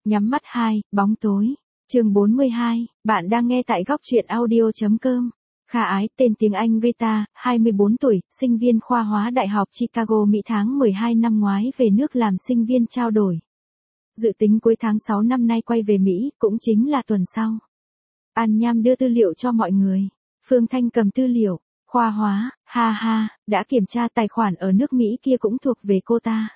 Nhắm mắt 2, bóng tối. Chương 42, bạn đang nghe tại góc truyện audio.com. Kha Ái, tên tiếng Anh Rita, 24 tuổi, sinh viên khoa hóa Đại học Chicago Mỹ tháng 12 năm ngoái về nước làm sinh viên trao đổi. Dự tính cuối tháng 6 năm nay quay về Mỹ, cũng chính là tuần sau. An Nham đưa tư liệu cho mọi người. Phương Thanh cầm tư liệu. Khoa hóa, ha ha, đã kiểm tra tài khoản ở nước Mỹ kia cũng thuộc về cô ta.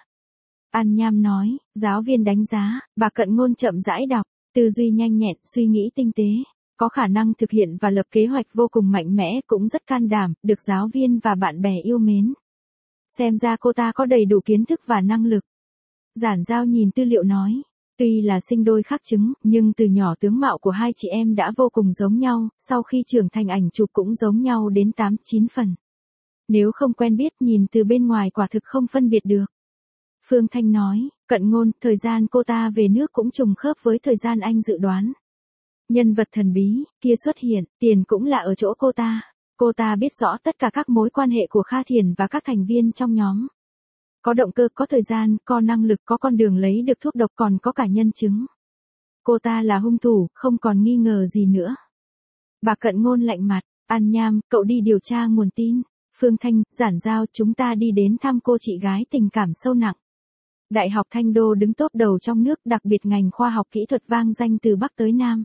An Nham nói, giáo viên đánh giá, bà Cận Ngôn chậm rãi đọc, tư duy nhanh nhẹn, suy nghĩ tinh tế, có khả năng thực hiện và lập kế hoạch vô cùng mạnh mẽ, cũng rất can đảm, được giáo viên và bạn bè yêu mến. Xem ra cô ta có đầy đủ kiến thức và năng lực. Giản Giao nhìn tư liệu nói, tuy là sinh đôi khác trứng, nhưng từ nhỏ tướng mạo của hai chị em đã vô cùng giống nhau, sau khi trưởng thành ảnh chụp cũng giống nhau đến 8-9 phần. Nếu không quen biết nhìn từ bên ngoài quả thực không phân biệt được. Phương Thanh nói, Cận Ngôn, thời gian cô ta về nước cũng trùng khớp với thời gian anh dự đoán. Nhân vật thần bí kia xuất hiện, tiền cũng là ở chỗ cô ta. Cô ta biết rõ tất cả các mối quan hệ của Kha Thiền và các thành viên trong nhóm. Có động cơ, có thời gian, có năng lực, có con đường lấy được thuốc độc, còn có cả nhân chứng. Cô ta là hung thủ, không còn nghi ngờ gì nữa. Bà Cận Ngôn lạnh mặt, An Nham, cậu đi điều tra nguồn tin. Phương Thanh, Giản Giao, chúng ta đi đến thăm cô chị gái tình cảm sâu nặng. Đại học Thanh Đô đứng top đầu trong nước, đặc biệt ngành khoa học kỹ thuật vang danh từ Bắc tới Nam.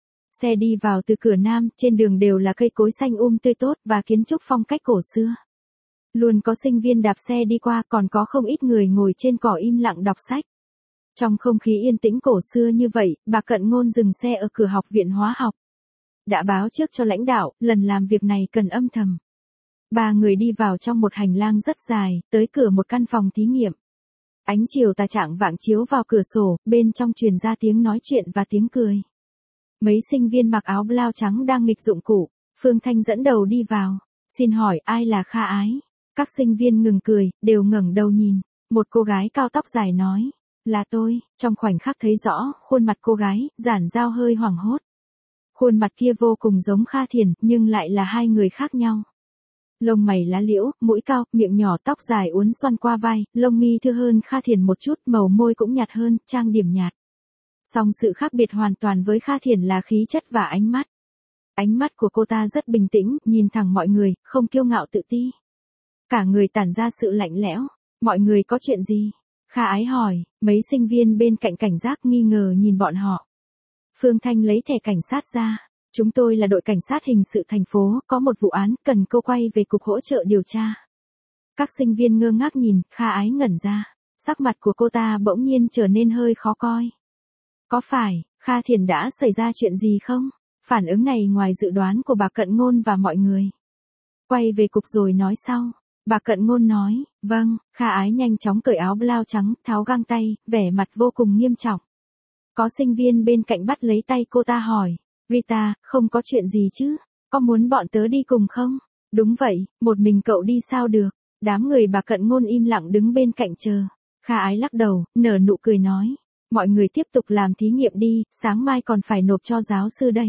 Xe đi vào từ cửa Nam, trên đường đều là cây cối xanh tươi tốt và kiến trúc phong cách cổ xưa. Luôn có sinh viên đạp xe đi qua, còn có không ít người ngồi trên cỏ im lặng đọc sách. Trong không khí yên tĩnh cổ xưa như vậy, bà Cận Ngôn dừng xe ở cửa học viện hóa học. Đã báo trước cho lãnh đạo, lần làm việc này cần âm thầm. Ba người đi vào trong một hành lang rất dài, tới cửa một căn phòng thí nghiệm. Ánh chiều tà chạng vạng chiếu vào cửa sổ, bên trong truyền ra tiếng nói chuyện và tiếng cười. Mấy sinh viên mặc áo blau trắng đang nghịch dụng cụ. Phương Thanh dẫn đầu đi vào. Xin hỏi ai là Kha Ái? Các sinh viên ngừng cười, đều ngẩng đầu nhìn. Một cô gái cao tóc dài nói, là tôi. Trong khoảnh khắc thấy rõ khuôn mặt cô gái, Giản Giao hơi hoảng hốt. Khuôn mặt kia vô cùng giống Kha Thiền, nhưng lại là hai người khác nhau. Lông mày lá liễu, mũi cao, miệng nhỏ, tóc dài uốn xoăn qua vai, lông mi thưa hơn Kha Thiền một chút, màu môi cũng nhạt hơn, trang điểm nhạt. Song sự khác biệt hoàn toàn với Kha Thiền là khí chất và ánh mắt. Ánh mắt của cô ta rất bình tĩnh, nhìn thẳng mọi người, không kiêu ngạo tự ti. Cả người tản ra sự lạnh lẽo. Mọi người có chuyện gì? Kha Ái hỏi, mấy sinh viên bên cạnh cảnh giác nghi ngờ nhìn bọn họ. Phương Thanh lấy thẻ cảnh sát ra. Chúng tôi là đội cảnh sát hình sự thành phố, có một vụ án, cần cô quay về cục hỗ trợ điều tra. Các sinh viên ngơ ngác nhìn, Kha Ái ngẩn ra. Sắc mặt của cô ta bỗng nhiên trở nên hơi khó coi. Có phải, Kha Thiền đã xảy ra chuyện gì không? Phản ứng này ngoài dự đoán của bà Cận Ngôn và mọi người. Quay về cục rồi nói sau. Bà Cận Ngôn nói, vâng. Kha Ái nhanh chóng cởi áo blau trắng, tháo găng tay, vẻ mặt vô cùng nghiêm trọng. Có sinh viên bên cạnh bắt lấy tay cô ta hỏi, Rita, không có chuyện gì chứ? Có muốn bọn tớ đi cùng không? Đúng vậy, một mình cậu đi sao được? Đám người bà Cận Ngôn im lặng đứng bên cạnh chờ. Kha Ái lắc đầu, nở nụ cười nói, mọi người tiếp tục làm thí nghiệm đi, sáng mai còn phải nộp cho giáo sư đấy.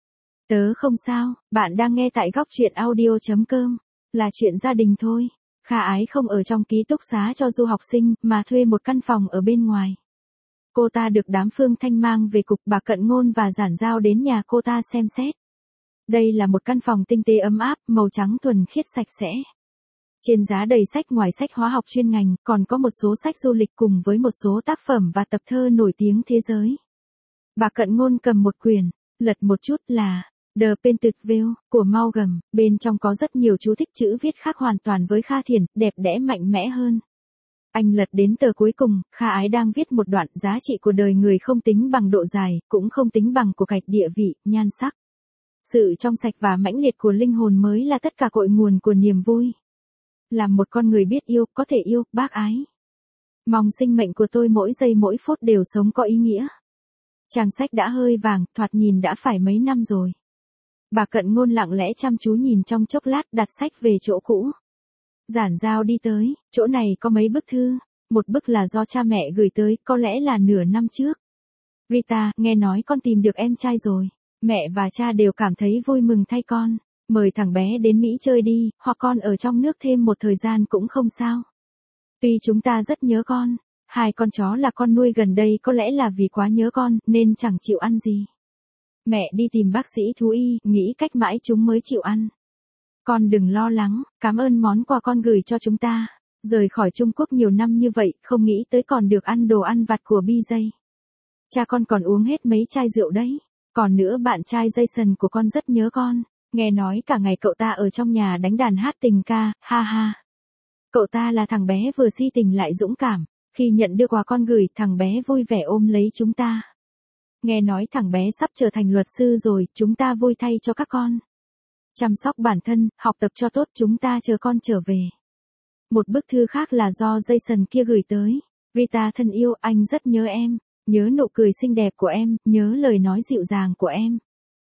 Tớ không sao, bạn đang nghe tại góc truyện audio.com, là chuyện gia đình thôi. Kha Ái không ở trong ký túc xá cho du học sinh, mà thuê một căn phòng ở bên ngoài. Cô ta được đám Phương Thanh mang về cục, bà Cận Ngôn và Giản Giao đến nhà cô ta xem xét. Đây là một căn phòng tinh tế ấm áp, màu trắng thuần khiết sạch sẽ. Trên giá đầy sách, ngoài sách hóa học chuyên ngành, còn có một số sách du lịch cùng với một số tác phẩm và tập thơ nổi tiếng thế giới. Bà Cận Ngôn cầm một quyển, lật một chút là The Painted Veil của Maugham, bên trong có rất nhiều chú thích chữ viết khác hoàn toàn với Kha Thiền, đẹp đẽ mạnh mẽ hơn. Anh lật đến tờ cuối cùng, Kha Ái đang viết một đoạn, giá trị của đời người không tính bằng độ dài, cũng không tính bằng của cải, địa vị, nhan sắc. Sự trong sạch và mãnh liệt của linh hồn mới là tất cả cội nguồn của niềm vui. Làm một con người biết yêu, có thể yêu, bác ái. Mong sinh mệnh của tôi mỗi giây mỗi phút đều sống có ý nghĩa. Trang sách đã hơi vàng, thoạt nhìn đã phải mấy năm rồi. Bà Cận Ngôn lặng lẽ chăm chú nhìn trong chốc lát, đặt sách về chỗ cũ. Giản Giao đi tới, chỗ này có mấy bức thư. Một bức là do cha mẹ gửi tới, có lẽ là nửa năm trước. Rita, nghe nói con tìm được em trai rồi. Mẹ và cha đều cảm thấy vui mừng thay con. Mời thằng bé đến Mỹ chơi đi, hoặc con ở trong nước thêm một thời gian cũng không sao. Tuy chúng ta rất nhớ con. 2 con chó là con nuôi gần đây có lẽ là vì quá nhớ con nên chẳng chịu ăn gì. Mẹ đi tìm bác sĩ thú y, nghĩ cách mãi chúng mới chịu ăn. Con đừng lo lắng, cảm ơn món quà con gửi cho chúng ta. Rời khỏi Trung Quốc nhiều năm như vậy, không nghĩ tới còn được ăn đồ ăn vặt của BJ. Cha con còn uống hết mấy chai rượu đấy. Còn nữa bạn trai Jason của con rất nhớ con. Nghe nói cả ngày cậu ta ở trong nhà đánh đàn hát tình ca, ha ha. Cậu ta là thằng bé vừa si tình lại dũng cảm. Khi nhận được quà con gửi, thằng bé vui vẻ ôm lấy chúng ta. Nghe nói thằng bé sắp trở thành luật sư rồi, chúng ta vui thay cho các con. Chăm sóc bản thân, học tập cho tốt, chúng ta chờ con trở về. Một bức thư khác là do Jason kia gửi tới. Rita thân yêu, anh rất nhớ em. Nhớ nụ cười xinh đẹp của em, nhớ lời nói dịu dàng của em.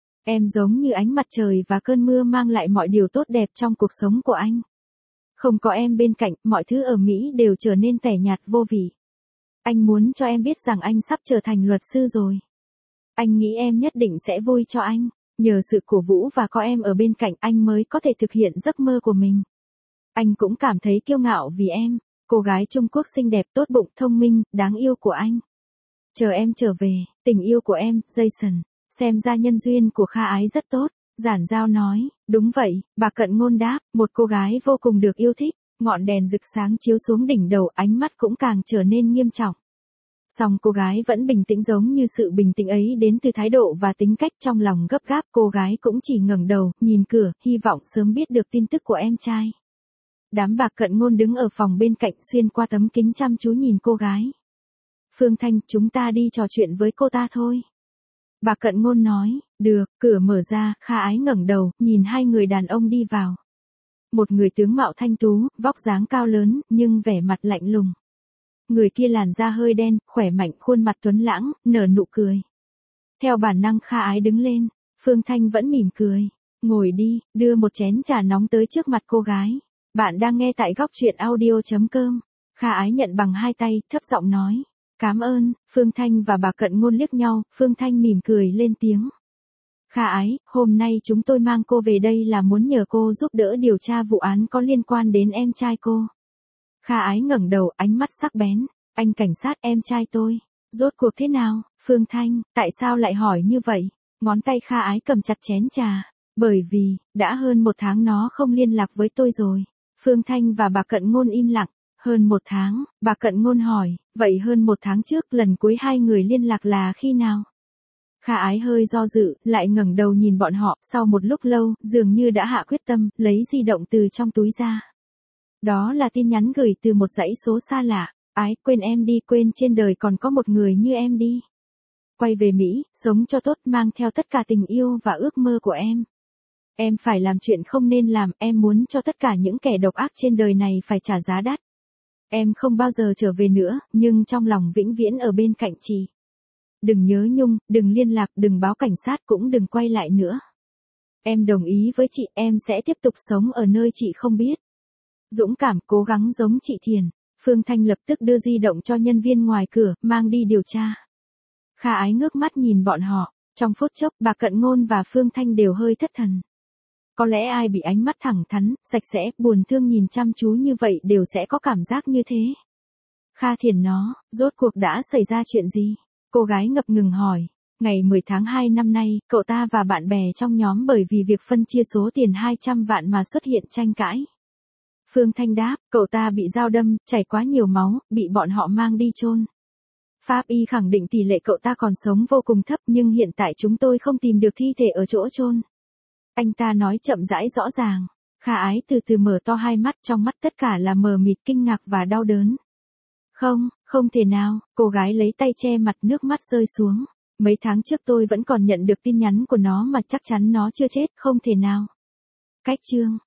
Em giống như ánh mặt trời và cơn mưa mang lại mọi điều tốt đẹp trong cuộc sống của anh. Không có em bên cạnh, mọi thứ ở Mỹ đều trở nên tẻ nhạt vô vị. Anh muốn cho em biết rằng anh sắp trở thành luật sư rồi. Anh nghĩ em nhất định sẽ vui cho anh. Nhờ sự cổ vũ và có em ở bên cạnh anh mới có thể thực hiện giấc mơ của mình. Anh cũng cảm thấy kiêu ngạo vì em, cô gái Trung Quốc xinh đẹp, tốt bụng, thông minh, đáng yêu của anh. Chờ em trở về, tình yêu của em, Jason. Xem ra nhân duyên của Kha Ái rất tốt. Giản Giao nói, đúng vậy, bà Cận Ngôn đáp, một cô gái vô cùng được yêu thích. Ngọn đèn rực sáng chiếu xuống đỉnh đầu, ánh mắt cũng càng trở nên nghiêm trọng. Song cô gái vẫn bình tĩnh, giống như sự bình tĩnh ấy đến từ thái độ và tính cách. Trong lòng gấp gáp, cô gái cũng chỉ ngẩng đầu, nhìn cửa, hy vọng sớm biết được tin tức của em trai. Đám bà Cận Ngôn đứng ở phòng bên cạnh, xuyên qua tấm kính chăm chú nhìn cô gái. Phương Thanh, chúng ta đi trò chuyện với cô ta thôi. Bà Cận Ngôn nói, được, cửa mở ra, Kha Ái ngẩng đầu, nhìn hai người đàn ông đi vào. Một người tướng mạo thanh tú, vóc dáng cao lớn, nhưng vẻ mặt lạnh lùng. Người kia làn da hơi đen, khỏe mạnh, khuôn mặt tuấn lãng, nở nụ cười. Theo bản năng Kha Ái đứng lên, Phương Thanh vẫn mỉm cười. Ngồi đi, đưa một chén trà nóng tới trước mặt cô gái. Bạn đang nghe tại góc truyện audio.com. Kha Ái nhận bằng hai tay, thấp giọng nói. Cảm ơn. Phương Thanh và bà Cận Ngôn liếc nhau, Phương Thanh mỉm cười lên tiếng. Kha Ái, hôm nay chúng tôi mang cô về đây là muốn nhờ cô giúp đỡ điều tra vụ án có liên quan đến em trai cô. Kha Ái ngẩng đầu, ánh mắt sắc bén. Anh cảnh sát, em trai tôi. Rốt cuộc thế nào? Phương Thanh, tại sao lại hỏi như vậy? Ngón tay Kha Ái cầm chặt chén trà. Bởi vì, đã hơn 1 tháng nó không liên lạc với tôi rồi. Phương Thanh và bà Cận Ngôn im lặng. Hơn 1 tháng, bà Cận Ngôn hỏi, vậy hơn 1 tháng trước lần cuối hai người liên lạc là khi nào? Kha Ái hơi do dự, lại ngẩng đầu nhìn bọn họ, sau một lúc lâu, dường như đã hạ quyết tâm, lấy di động từ trong túi ra. Đó là tin nhắn gửi từ một dãy số xa lạ. Ái, quên em đi, quên trên đời còn có một người như em đi. Quay về Mỹ, sống cho tốt, mang theo tất cả tình yêu và ước mơ của em. Em phải làm chuyện không nên làm, em muốn cho tất cả những kẻ độc ác trên đời này phải trả giá đắt. Em không bao giờ trở về nữa, nhưng trong lòng vĩnh viễn ở bên cạnh chị. Đừng nhớ nhung, đừng liên lạc, đừng báo cảnh sát, cũng đừng quay lại nữa. Em đồng ý với chị, em sẽ tiếp tục sống ở nơi chị không biết. Dũng cảm, cố gắng giống chị Thiền. Phương Thanh lập tức đưa di động cho nhân viên ngoài cửa, mang đi điều tra. Kha Ái ngước mắt nhìn bọn họ. Trong phút chốc, bà Cận Ngôn và Phương Thanh đều hơi thất thần. Có lẽ ai bị ánh mắt thẳng thắn, sạch sẽ, buồn thương nhìn chăm chú như vậy đều sẽ có cảm giác như thế. Kha Thiền nó, rốt cuộc đã xảy ra chuyện gì? Cô gái ngập ngừng hỏi. Ngày 10 tháng 2 năm nay, cậu ta và bạn bè trong nhóm bởi vì việc phân chia số tiền 200 vạn mà xuất hiện tranh cãi. Phương Thanh đáp, cậu ta bị dao đâm, chảy quá nhiều máu, bị bọn họ mang đi chôn. Pháp y khẳng định tỷ lệ cậu ta còn sống vô cùng thấp, nhưng hiện tại chúng tôi không tìm được thi thể ở chỗ chôn. Anh ta nói chậm rãi rõ ràng. Kha Ái từ từ mở to hai mắt, trong mắt tất cả là mờ mịt, kinh ngạc và đau đớn. Không, không thể nào, cô gái lấy tay che mặt, nước mắt rơi xuống. Mấy tháng trước tôi vẫn còn nhận được tin nhắn của nó mà chắc chắn nó chưa chết, không thể nào. Cách chương.